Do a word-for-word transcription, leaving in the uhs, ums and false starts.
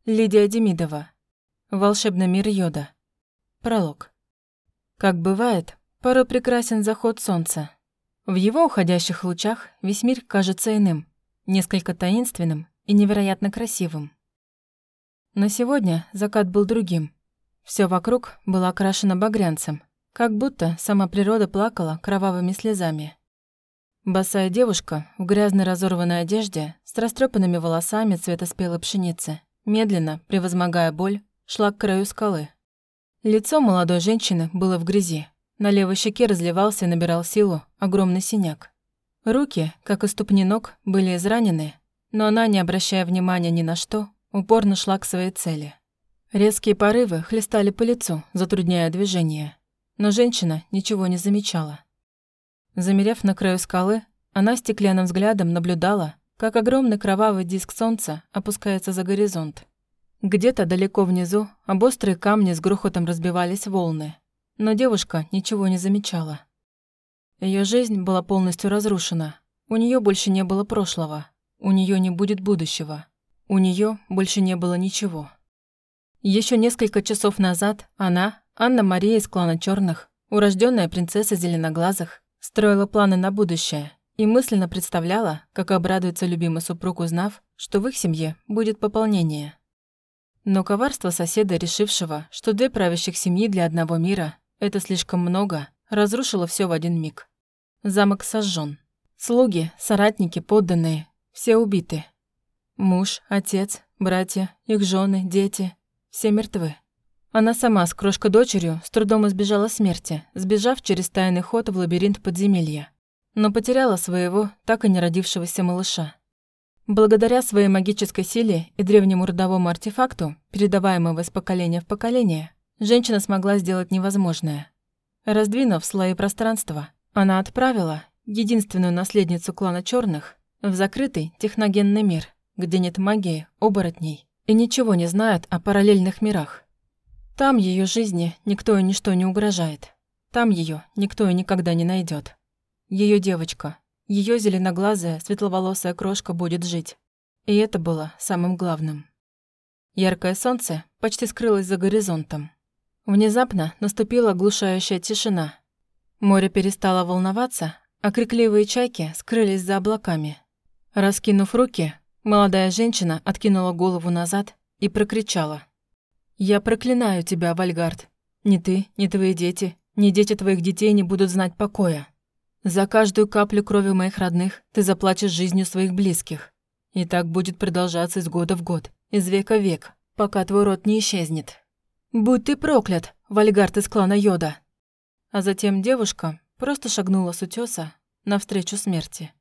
Лидия Демидова. Волшебный мир Йода. Пролог. Как бывает, порой прекрасен заход солнца. В его уходящих лучах весь мир кажется иным, несколько таинственным и невероятно красивым. Но сегодня закат был другим. Все вокруг было окрашено багрянцем, как будто сама природа плакала кровавыми слезами. Босая девушка в грязной разорванной одежде с растрепанными волосами цвета спелой пшеницы, медленно, превозмогая боль, шла к краю скалы. Лицо молодой женщины было в грязи. На левой щеке разливался и набирал силу огромный синяк. Руки, как и ступни ног, были изранены, но она, не обращая внимания ни на что, упорно шла к своей цели. Резкие порывы хлестали по лицу, затрудняя движение, но женщина ничего не замечала. Замерев на краю скалы, она стеклянным взглядом наблюдала, как огромный кровавый диск солнца опускается за горизонт. Где-то далеко внизу об острые камни с грохотом разбивались волны, но девушка ничего не замечала. Ее жизнь была полностью разрушена. У нее больше не было прошлого, у нее не будет будущего, у нее больше не было ничего. Еще несколько часов назад она, Анна-Мария из клана Черных, урожденная принцесса Зеленоглазых, строила планы на будущее и мысленно представляла, как обрадуется любимый супруг, узнав, что в их семье будет пополнение. Но коварство соседа, решившего, что две правящих семьи для одного мира – это слишком много, разрушило все в один миг. Замок сожжен. Слуги, соратники, подданные – все убиты. Муж, отец, братья, их жены, дети – все мертвы. Она сама с крошкой-дочерью с трудом избежала смерти, сбежав через тайный ход в лабиринт подземелья, но потеряла своего, так и не родившегося малыша. Благодаря своей магической силе и древнему родовому артефакту, передаваемому из поколения в поколение, женщина смогла сделать невозможное. Раздвинув слои пространства, она отправила единственную наследницу клана Черных в закрытый техногенный мир, где нет магии, оборотней и ничего не знают о параллельных мирах. Там ее жизни никто и ничто не угрожает. Там ее никто и никогда не найдет. Ее девочка, ее зеленоглазая, светловолосая крошка будет жить. И это было самым главным. Яркое солнце почти скрылось за горизонтом. Внезапно наступила оглушающая тишина. Море перестало волноваться, а крикливые чайки скрылись за облаками. Раскинув руки, молодая женщина откинула голову назад и прокричала: «Я проклинаю тебя, Вальгард. Ни ты, ни твои дети, ни дети твоих детей не будут знать покоя. За каждую каплю крови моих родных ты заплатишь жизнью своих близких. И так будет продолжаться из года в год, из века в век, пока твой род не исчезнет. Будь ты проклят, Вальгард из клана Йода!» А затем девушка просто шагнула с утёса навстречу смерти.